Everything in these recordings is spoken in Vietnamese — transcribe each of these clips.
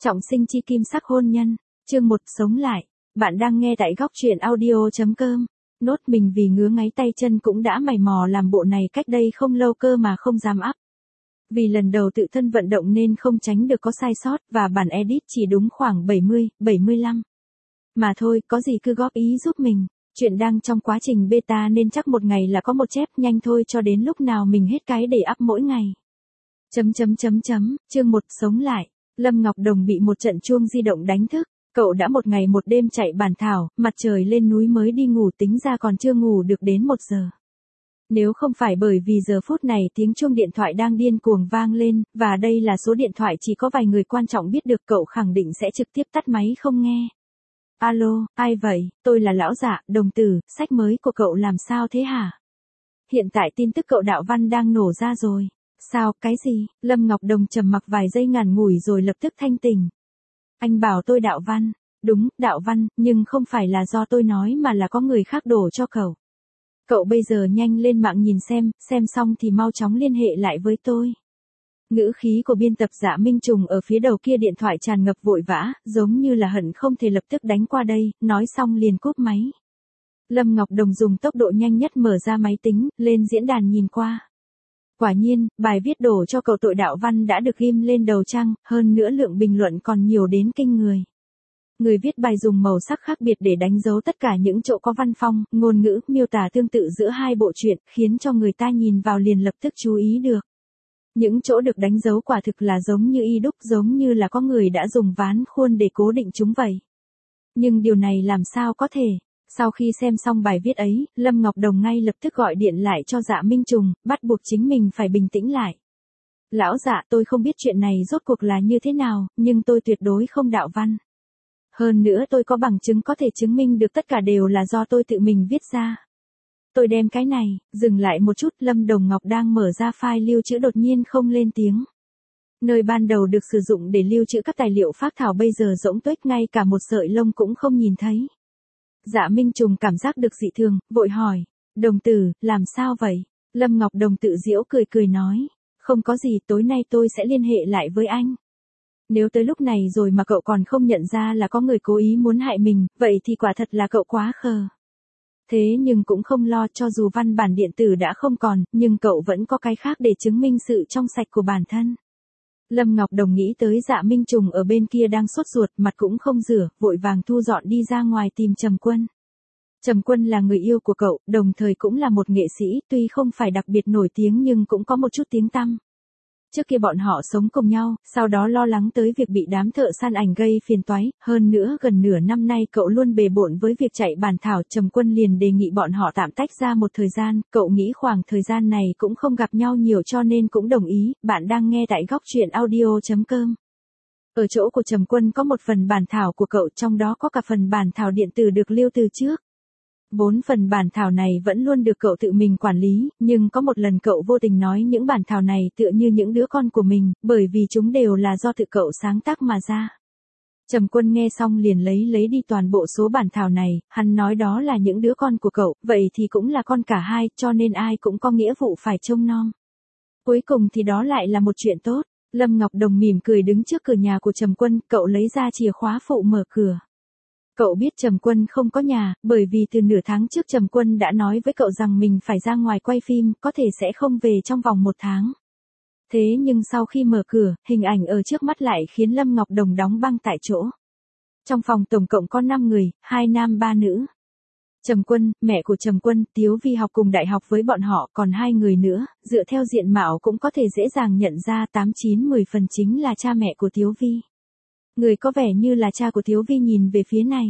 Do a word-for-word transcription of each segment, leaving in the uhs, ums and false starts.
Trọng sinh chi kim sắc hôn nhân, chương một sống lại. Bạn đang nghe tại góc truyện audio chấm com. Nốt mình vì ngứa ngáy tay chân cũng đã mày mò làm bộ này cách đây không lâu cơ mà không dám up. Vì lần đầu tự thân vận động nên không tránh được có sai sót và bản edit chỉ đúng khoảng bảy mươi, bảy mươi lăm. Mà thôi, có gì cứ góp ý giúp mình. Chuyện đang trong quá trình beta nên chắc một ngày là có một chép, nhanh thôi cho đến lúc nào mình hết cái để up mỗi ngày. Chấm chấm chấm chấm, chương một sống lại. Lâm Ngọc Đồng bị một trận chuông di động đánh thức, cậu đã một ngày một đêm chạy bản thảo, mặt trời lên núi mới đi ngủ, tính ra còn chưa ngủ được đến một giờ. Nếu không phải bởi vì giờ phút này tiếng chuông điện thoại đang điên cuồng vang lên, và đây là số điện thoại chỉ có vài người quan trọng biết được, cậu khẳng định sẽ trực tiếp tắt máy không nghe. Alo, ai vậy? Tôi là Lão Dạ, Đồng Tử, sách mới của cậu làm sao thế hả? Hiện tại tin tức cậu Đạo Văn đang nổ ra rồi. Sao, cái gì? Lâm Ngọc Đồng trầm mặc vài giây ngắn ngủi rồi lập tức thanh tỉnh. Anh bảo tôi Đạo Văn. Đúng, Đạo Văn, nhưng không phải là do tôi nói mà là có người khác đổ cho cậu. Cậu bây giờ nhanh lên mạng nhìn xem, xem xong thì mau chóng liên hệ lại với tôi. Ngữ khí của biên tập Dạ Minh Trùng ở phía đầu kia điện thoại tràn ngập vội vã, giống như là hận không thể lập tức đánh qua đây, nói xong liền cúp máy. Lâm Ngọc Đồng dùng tốc độ nhanh nhất mở ra máy tính, lên diễn đàn nhìn qua. Quả nhiên, bài viết đổ cho cậu tội Đạo Văn đã được ghim lên đầu trang, hơn nữa lượng bình luận còn nhiều đến kinh người. Người viết bài dùng màu sắc khác biệt để đánh dấu tất cả những chỗ có văn phong, ngôn ngữ, miêu tả tương tự giữa hai bộ truyện, khiến cho người ta nhìn vào liền lập tức chú ý được. Những chỗ được đánh dấu quả thực là giống như y đúc, giống như là có người đã dùng ván khuôn để cố định chúng vậy. Nhưng điều này làm sao có thể? Sau khi xem xong bài viết ấy, Lâm Ngọc Đồng ngay lập tức gọi điện lại cho Dạ Minh Trùng, bắt buộc chính mình phải bình tĩnh lại. Lão Dạ, tôi không biết chuyện này rốt cuộc là như thế nào, nhưng tôi tuyệt đối không Đạo Văn. Hơn nữa tôi có bằng chứng có thể chứng minh được tất cả đều là do tôi tự mình viết ra. Tôi đem cái này, dừng lại một chút, Lâm Đồng Ngọc đang mở ra file lưu trữ đột nhiên không lên tiếng. Nơi ban đầu được sử dụng để lưu trữ các tài liệu phác thảo bây giờ rỗng tuếch, ngay cả một sợi lông cũng không nhìn thấy. Dạ Minh Trùng cảm giác được dị thường, vội hỏi, Đồng Tử, làm sao vậy? Lâm Ngọc Đồng tự giễu cười cười nói, không có gì, tối nay tôi sẽ liên hệ lại với anh. Nếu tới lúc này rồi mà cậu còn không nhận ra là có người cố ý muốn hại mình, vậy thì quả thật là cậu quá khờ. Thế nhưng cũng không lo, cho dù văn bản điện tử đã không còn, nhưng cậu vẫn có cái khác để chứng minh sự trong sạch của bản thân. Lâm Ngọc Đồng nghĩ tới Dạ Minh Trùng ở bên kia đang sốt ruột, mặt cũng không rửa, vội vàng thu dọn đi ra ngoài tìm Trầm Quân. Trầm Quân là người yêu của cậu, đồng thời cũng là một nghệ sĩ, tuy không phải đặc biệt nổi tiếng nhưng cũng có một chút tiếng tăm. Trước kia bọn họ sống cùng nhau, sau đó lo lắng tới việc bị đám thợ săn ảnh gây phiền toái, hơn nữa gần nửa năm nay cậu luôn bề bộn với việc chạy bản thảo, Trầm Quân liền đề nghị bọn họ tạm tách ra một thời gian, cậu nghĩ khoảng thời gian này cũng không gặp nhau nhiều cho nên cũng đồng ý. Bạn đang nghe tại góc truyện audio chấm com. Ở chỗ của Trầm Quân có một phần bản thảo của cậu, trong đó có cả phần bản thảo điện tử được lưu từ trước. Bốn phần bản thảo này vẫn luôn được cậu tự mình quản lý, nhưng có một lần cậu vô tình nói những bản thảo này tựa như những đứa con của mình, bởi vì chúng đều là do tự cậu sáng tác mà ra. Trầm Quân nghe xong liền lấy lấy đi toàn bộ số bản thảo này, hắn nói đó là những đứa con của cậu, vậy thì cũng là con cả hai, cho nên ai cũng có nghĩa vụ phải trông nom. Cuối cùng thì đó lại là một chuyện tốt. Lâm Ngọc Đồng mỉm cười đứng trước cửa nhà của Trầm Quân, cậu lấy ra chìa khóa phụ mở cửa. Cậu biết Trầm Quân không có nhà, bởi vì từ nửa tháng trước Trầm Quân đã nói với cậu rằng mình phải ra ngoài quay phim, có thể sẽ không về trong vòng một tháng. Thế nhưng sau khi mở cửa, hình ảnh ở trước mắt lại khiến Lâm Ngọc Đồng đóng băng tại chỗ. Trong phòng tổng cộng có năm người, hai nam ba nữ. Trầm Quân, mẹ của Trầm Quân, Tiếu Vi học cùng đại học với bọn họ, còn hai người nữa, dựa theo diện mạo cũng có thể dễ dàng nhận ra tám chín mười phần chính là cha mẹ của Tiếu Vi. Người có vẻ như là cha của Tiếu Vi nhìn về phía này.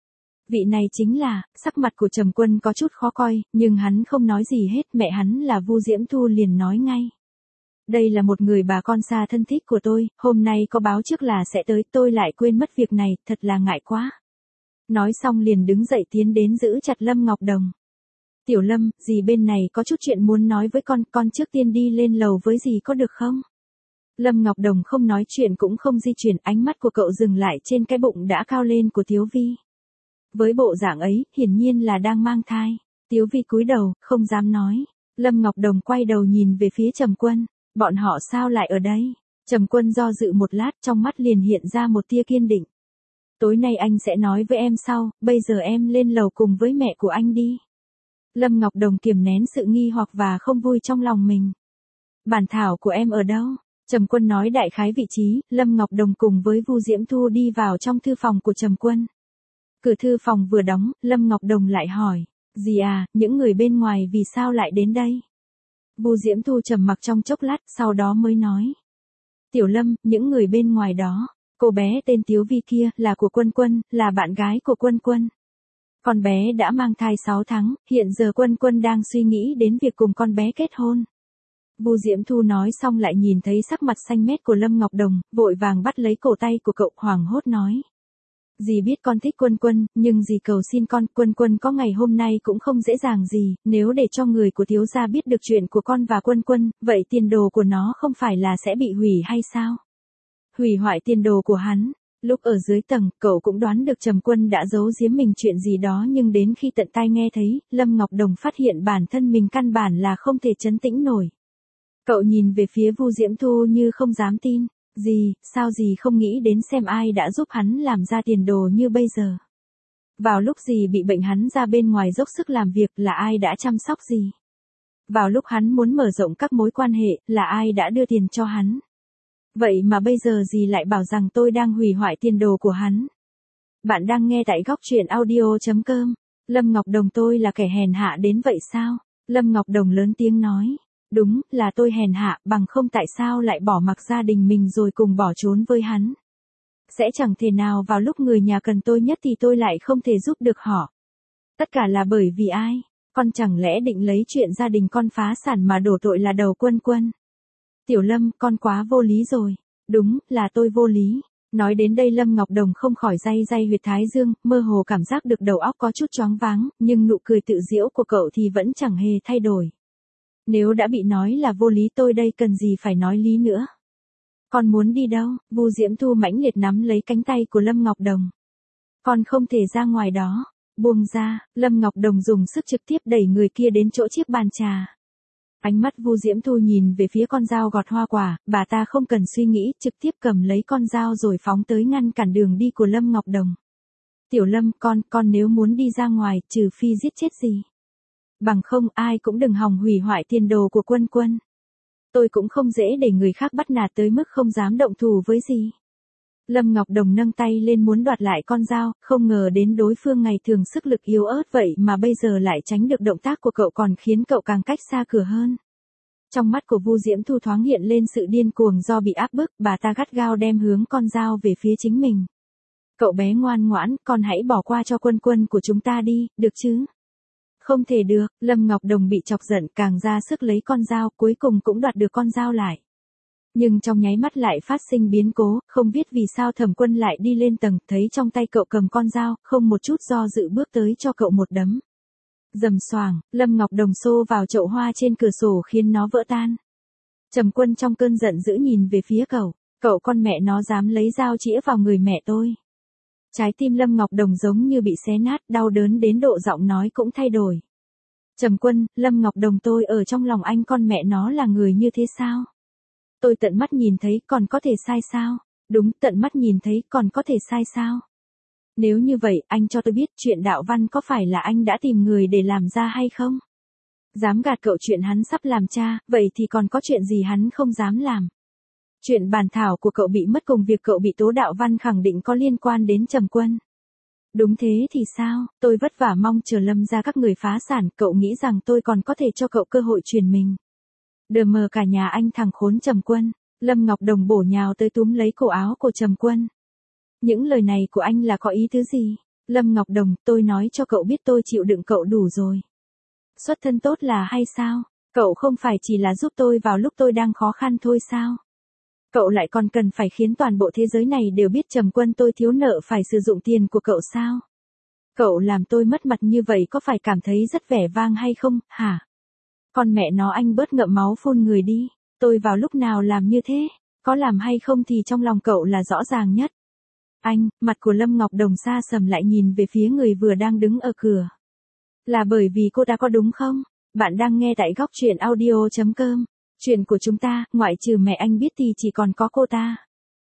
Vị này chính là, sắc mặt của Trầm Quân có chút khó coi, nhưng hắn không nói gì hết, mẹ hắn là Vu Diễm Thu liền nói ngay. Đây là một người bà con xa thân thích của tôi, hôm nay có báo trước là sẽ tới, tôi lại quên mất việc này, thật là ngại quá. Nói xong liền đứng dậy tiến đến giữ chặt Lâm Ngọc Đồng. Tiểu Lâm, dì bên này có chút chuyện muốn nói với con, con trước tiên đi lên lầu với dì có được không? Lâm Ngọc Đồng không nói chuyện cũng không di chuyển, ánh mắt của cậu dừng lại trên cái bụng đã cao lên của Tiếu Vi. Với bộ dạng ấy, hiển nhiên là đang mang thai. Tiếu Vi cúi đầu, không dám nói. Lâm Ngọc Đồng quay đầu nhìn về phía Trầm Quân. Bọn họ sao lại ở đây? Trầm Quân do dự một lát, trong mắt liền hiện ra một tia kiên định. Tối nay anh sẽ nói với em sau, bây giờ em lên lầu cùng với mẹ của anh đi. Lâm Ngọc Đồng kiềm nén sự nghi hoặc và không vui trong lòng mình. Bản thảo của em ở đâu? Trầm Quân nói đại khái vị trí, Lâm Ngọc Đồng cùng với Vu Diễm Thu đi vào trong thư phòng của Trầm Quân. Cửa thư phòng vừa đóng, Lâm Ngọc Đồng lại hỏi, dì à, những người bên ngoài vì sao lại đến đây? Vu Diễm Thu trầm mặc trong chốc lát, sau đó mới nói. Tiểu Lâm, những người bên ngoài đó, cô bé tên Tiếu Vi kia là của Quân Quân, là bạn gái của Quân Quân. Con bé đã mang thai sáu tháng, hiện giờ Quân Quân đang suy nghĩ đến việc cùng con bé kết hôn. Vu Diễm Thu nói xong lại nhìn thấy sắc mặt xanh mét của Lâm Ngọc Đồng, vội vàng bắt lấy cổ tay của cậu, hoảng hốt nói. Dì biết con thích Quân Quân, nhưng dì cầu xin con, Quân Quân có ngày hôm nay cũng không dễ dàng gì, nếu để cho người của thiếu gia biết được chuyện của con và Quân Quân, vậy tiền đồ của nó không phải là sẽ bị hủy hay sao? Hủy hoại tiền đồ của hắn. Lúc ở dưới tầng, cậu cũng đoán được Trầm Quân đã giấu giếm mình chuyện gì đó, nhưng đến khi tận tai nghe thấy, Lâm Ngọc Đồng phát hiện bản thân mình căn bản là không thể trấn tĩnh nổi. Cậu nhìn về phía Vu Diễm Thu như không dám tin. Dì, sao dì không nghĩ đến xem ai đã giúp hắn làm ra tiền đồ như bây giờ? Vào lúc dì bị bệnh hắn ra bên ngoài dốc sức làm việc, là ai đã chăm sóc dì? Vào lúc hắn muốn mở rộng các mối quan hệ, là ai đã đưa tiền cho hắn? Vậy mà bây giờ dì lại bảo rằng tôi đang hủy hoại tiền đồ của hắn. Bạn đang nghe tại góc truyện audio chấm com. Lâm Ngọc Đồng, tôi là kẻ hèn hạ đến vậy sao? Lâm Ngọc Đồng lớn tiếng nói. Đúng, là tôi hèn hạ, bằng không tại sao lại bỏ mặc gia đình mình rồi cùng bỏ trốn với hắn. Sẽ chẳng thể nào vào lúc người nhà cần tôi nhất thì tôi lại không thể giúp được họ. Tất cả là bởi vì ai? Con chẳng lẽ định lấy chuyện gia đình con phá sản mà đổ tội là đầu Quân Quân? Tiểu Lâm, con quá vô lý rồi. Đúng, là tôi vô lý. Nói đến đây Lâm Ngọc Đồng không khỏi day day huyệt thái dương, mơ hồ cảm giác được đầu óc có chút choáng váng, nhưng nụ cười tự giễu của cậu thì vẫn chẳng hề thay đổi. Nếu đã bị nói là vô lý tôi đây cần gì phải nói lý nữa. Con muốn đi đâu? Vu Diễm Thu mãnh liệt nắm lấy cánh tay của Lâm Ngọc Đồng. Con không thể ra ngoài đó. Buông ra, Lâm Ngọc Đồng dùng sức trực tiếp đẩy người kia đến chỗ chiếc bàn trà. Ánh mắt Vu Diễm Thu nhìn về phía con dao gọt hoa quả, bà ta không cần suy nghĩ, trực tiếp cầm lấy con dao rồi phóng tới ngăn cản đường đi của Lâm Ngọc Đồng. Tiểu Lâm, con, con nếu muốn đi ra ngoài, trừ phi giết chết gì. Bằng không ai cũng đừng hòng hủy hoại tiền đồ của Quân Quân. Tôi cũng không dễ để người khác bắt nạt tới mức không dám động thủ với gì. Lâm Ngọc Đồng nâng tay lên muốn đoạt lại con dao, không ngờ đến đối phương ngày thường sức lực yếu ớt vậy mà bây giờ lại tránh được động tác của cậu, còn khiến cậu càng cách xa cửa hơn. Trong mắt của Vu Diễm Thu thoáng hiện lên sự điên cuồng do bị áp bức, bà ta gắt gao đem hướng con dao về phía chính mình. Cậu bé ngoan ngoãn, con hãy bỏ qua cho Quân Quân của chúng ta đi, được chứ? Không thể được, Lâm Ngọc Đồng bị chọc giận càng ra sức lấy con dao, cuối cùng cũng đoạt được con dao lại. Nhưng trong nháy mắt lại phát sinh biến cố, không biết vì sao Thẩm Quân lại đi lên tầng, thấy trong tay cậu cầm con dao, không một chút do dự bước tới cho cậu một đấm. Rầm xoàng, Lâm Ngọc Đồng xô vào chậu hoa trên cửa sổ khiến nó vỡ tan. Trầm Quân trong cơn giận dữ nhìn về phía cậu, cậu con mẹ nó dám lấy dao chĩa vào người mẹ tôi. Trái tim Lâm Ngọc Đồng giống như bị xé nát, đau đớn đến độ giọng nói cũng thay đổi. Trầm Quân, Lâm Ngọc Đồng, tôi ở trong lòng anh con mẹ nó là người như thế sao? Tôi tận mắt nhìn thấy, còn có thể sai sao? Đúng, tận mắt nhìn thấy, còn có thể sai sao? Nếu như vậy, anh cho tôi biết chuyện đạo văn có phải là anh đã tìm người để làm ra hay không? Dám gạt cậu chuyện hắn sắp làm cha, vậy thì còn có chuyện gì hắn không dám làm? Chuyện bản thảo của cậu bị mất cùng việc cậu bị tố đạo văn khẳng định có liên quan đến Trầm Quân. Đúng thế thì sao, tôi vất vả mong chờ Lâm ra các người phá sản, cậu nghĩ rằng tôi còn có thể cho cậu cơ hội truyền mình. Đờ mờ cả nhà anh thằng khốn Trầm Quân. Lâm Ngọc Đồng bổ nhào tới túm lấy cổ áo của Trầm Quân. Những lời này của anh là có ý thứ gì? Lâm Ngọc Đồng, tôi nói cho cậu biết tôi chịu đựng cậu đủ rồi. Xuất thân tốt là hay sao? Cậu không phải chỉ là giúp tôi vào lúc tôi đang khó khăn thôi sao? Cậu lại còn cần phải khiến toàn bộ thế giới này đều biết Trầm Quân tôi thiếu nợ phải sử dụng tiền của cậu sao? Cậu làm tôi mất mặt như vậy có phải cảm thấy rất vẻ vang hay không, hả? Con mẹ nó, anh bớt ngậm máu phun người đi. Tôi vào lúc nào làm như thế? Có làm hay không thì trong lòng cậu là rõ ràng nhất. Anh, mặt của Lâm Ngọc Đồng xa sầm lại nhìn về phía người vừa đang đứng ở cửa. Là bởi vì cô ta có đúng không? Bạn đang nghe tại góc truyện audio chấm com. Chuyện của chúng ta, ngoại trừ mẹ anh biết thì chỉ còn có cô ta.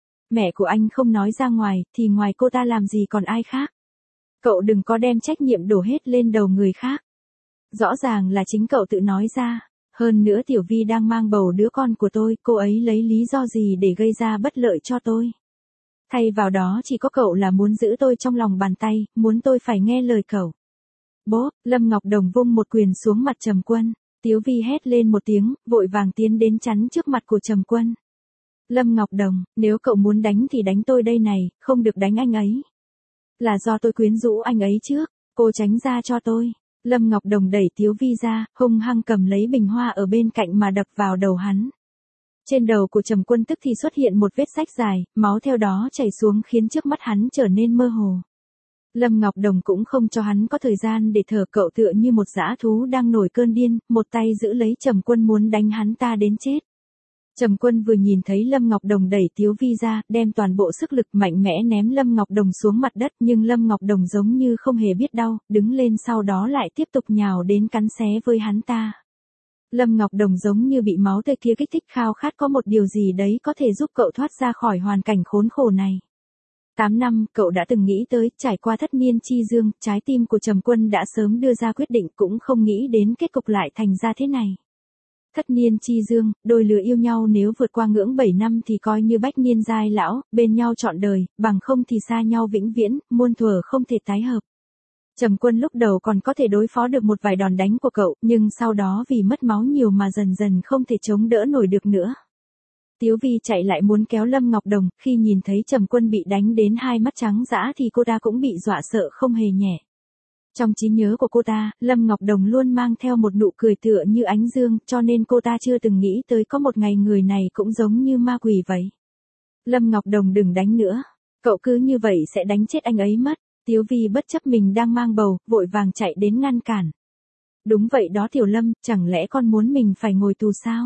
Mẹ của anh không nói ra ngoài, thì ngoài cô ta làm gì còn ai khác. Cậu đừng có đem trách nhiệm đổ hết lên đầu người khác. Rõ ràng là chính cậu tự nói ra. Hơn nữa Tiểu Vi đang mang bầu đứa con của tôi, cô ấy lấy lý do gì để gây ra bất lợi cho tôi. Thay vào đó chỉ có cậu là muốn giữ tôi trong lòng bàn tay, muốn tôi phải nghe lời cậu. Bố, Lâm Ngọc Đồng vung một quyền xuống mặt Trầm Quân. Tiếu Vi hét lên một tiếng, vội vàng tiến đến chắn trước mặt của Trầm Quân. Lâm Ngọc Đồng, nếu cậu muốn đánh thì đánh tôi đây này, không được đánh anh ấy. Là do tôi quyến rũ anh ấy trước, cô tránh ra cho tôi. Lâm Ngọc Đồng đẩy Tiếu Vi ra, hung hăng cầm lấy bình hoa ở bên cạnh mà đập vào đầu hắn. Trên đầu của Trầm Quân tức thì xuất hiện một vết rách dài, máu theo đó chảy xuống khiến trước mắt hắn trở nên mơ hồ. Lâm Ngọc Đồng cũng không cho hắn có thời gian để thở, cậu tựa như một dã thú đang nổi cơn điên, một tay giữ lấy Trầm Quân muốn đánh hắn ta đến chết. Trầm Quân vừa nhìn thấy Lâm Ngọc Đồng đẩy Tiếu Vi ra, đem toàn bộ sức lực mạnh mẽ ném Lâm Ngọc Đồng xuống mặt đất, nhưng Lâm Ngọc Đồng giống như không hề biết đau, đứng lên sau đó lại tiếp tục nhào đến cắn xé với hắn ta. Lâm Ngọc Đồng giống như bị máu tươi kia kích thích, khao khát có một điều gì đấy có thể giúp cậu thoát ra khỏi hoàn cảnh khốn khổ này. tám năm, cậu đã từng nghĩ tới, trải qua thất niên chi dương, trái tim của Trầm Quân đã sớm đưa ra quyết định, cũng không nghĩ đến kết cục lại thành ra thế này. Thất niên chi dương, đôi lứa yêu nhau nếu vượt qua ngưỡng bảy năm thì coi như bách niên giai lão, bên nhau trọn đời, bằng không thì xa nhau vĩnh viễn, muôn thuở không thể tái hợp. Trầm Quân lúc đầu còn có thể đối phó được một vài đòn đánh của cậu, nhưng sau đó vì mất máu nhiều mà dần dần không thể chống đỡ nổi được nữa. Tiếu Vi chạy lại muốn kéo Lâm Ngọc Đồng, khi nhìn thấy Trầm Quân bị đánh đến hai mắt trắng dã thì cô ta cũng bị dọa sợ không hề nhẹ. Trong trí nhớ của cô ta, Lâm Ngọc Đồng luôn mang theo một nụ cười tựa như ánh dương, cho nên cô ta chưa từng nghĩ tới có một ngày người này cũng giống như ma quỷ vậy. Lâm Ngọc Đồng đừng đánh nữa, cậu cứ như vậy sẽ đánh chết anh ấy mất. Tiếu Vi bất chấp mình đang mang bầu, vội vàng chạy đến ngăn cản. Đúng vậy đó Tiểu Lâm, chẳng lẽ con muốn mình phải ngồi tù sao?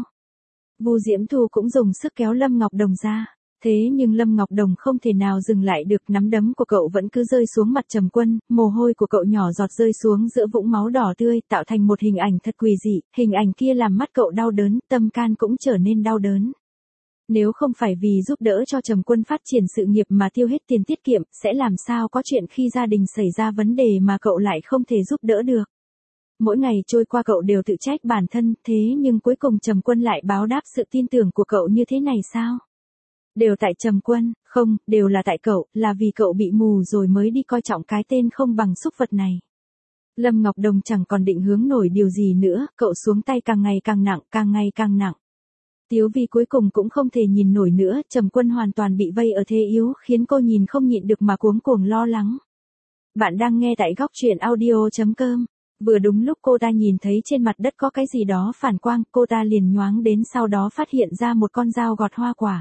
Vu Diễm Thu cũng dùng sức kéo Lâm Ngọc Đồng ra. Thế nhưng Lâm Ngọc Đồng không thể nào dừng lại được, nắm đấm của cậu vẫn cứ rơi xuống mặt Trầm Quân, mồ hôi của cậu nhỏ giọt rơi xuống giữa vũng máu đỏ tươi, tạo thành một hình ảnh thật quỷ dị, hình ảnh kia làm mắt cậu đau đớn, tâm can cũng trở nên đau đớn. Nếu không phải vì giúp đỡ cho Trầm Quân phát triển sự nghiệp mà tiêu hết tiền tiết kiệm, sẽ làm sao có chuyện khi gia đình xảy ra vấn đề mà cậu lại không thể giúp đỡ được. Mỗi ngày trôi qua cậu đều tự trách bản thân, thế nhưng cuối cùng Trầm Quân lại báo đáp sự tin tưởng của cậu như thế này sao? Đều tại Trầm Quân, không, đều là tại cậu, là vì cậu bị mù rồi mới đi coi trọng cái tên không bằng súc vật này. Lâm Ngọc Đồng chẳng còn định hướng nổi điều gì nữa, cậu xuống tay càng ngày càng nặng, càng ngày càng nặng. Tiếu Vi cuối cùng cũng không thể nhìn nổi nữa, Trầm Quân hoàn toàn bị vây ở thế yếu, khiến cô nhìn không nhịn được mà cuống cuồng lo lắng. Bạn đang nghe tại góc truyện audio chấm com. Vừa đúng lúc cô ta nhìn thấy trên mặt đất có cái gì đó phản quang, cô ta liền nhoáng đến, sau đó phát hiện ra một con dao gọt hoa quả.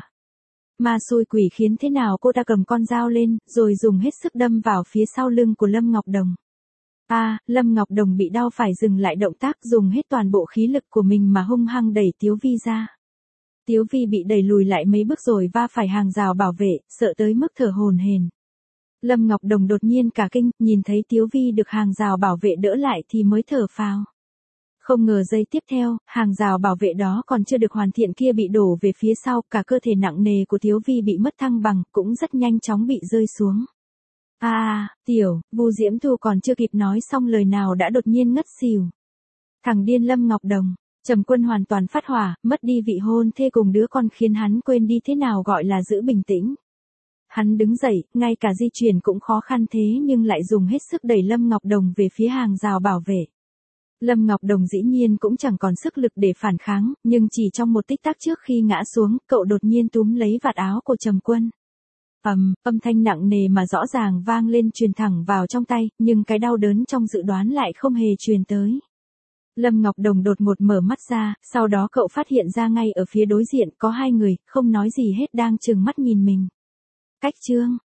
Ma xui quỷ khiến thế nào cô ta cầm con dao lên, rồi dùng hết sức đâm vào phía sau lưng của Lâm Ngọc Đồng. A, à, Lâm Ngọc Đồng bị đau phải dừng lại động tác, dùng hết toàn bộ khí lực của mình mà hung hăng đẩy Tiếu Vi ra. Tiếu Vi bị đẩy lùi lại mấy bước rồi va phải hàng rào bảo vệ, sợ tới mức thở hổn hển. Lâm Ngọc Đồng đột nhiên cả kinh, nhìn thấy Tiếu Vi được hàng rào bảo vệ đỡ lại thì mới thở phào. Không ngờ giây tiếp theo, hàng rào bảo vệ đó còn chưa được hoàn thiện kia bị đổ về phía sau, cả cơ thể nặng nề của Tiếu Vi bị mất thăng bằng, cũng rất nhanh chóng bị rơi xuống. A, à, tiểu, Vu Diễm Thu còn chưa kịp nói xong lời nào đã đột nhiên ngất xỉu. Thằng điên Lâm Ngọc Đồng, Trầm Quân hoàn toàn phát hỏa, mất đi vị hôn thê cùng đứa con khiến hắn quên đi thế nào gọi là giữ bình tĩnh. Hắn đứng dậy, ngay cả di chuyển cũng khó khăn thế nhưng lại dùng hết sức đẩy Lâm Ngọc Đồng về phía hàng rào bảo vệ. Lâm Ngọc Đồng dĩ nhiên cũng chẳng còn sức lực để phản kháng, nhưng chỉ trong một tích tắc trước khi ngã xuống, cậu đột nhiên túm lấy vạt áo của Trầm Quân. Ầm, um, âm thanh nặng nề mà rõ ràng vang lên truyền thẳng vào trong tay, nhưng cái đau đớn trong dự đoán lại không hề truyền tới. Lâm Ngọc Đồng đột ngột mở mắt ra, sau đó cậu phát hiện ra ngay ở phía đối diện có hai người, không nói gì hết đang trừng mắt nhìn mình. Cách chương,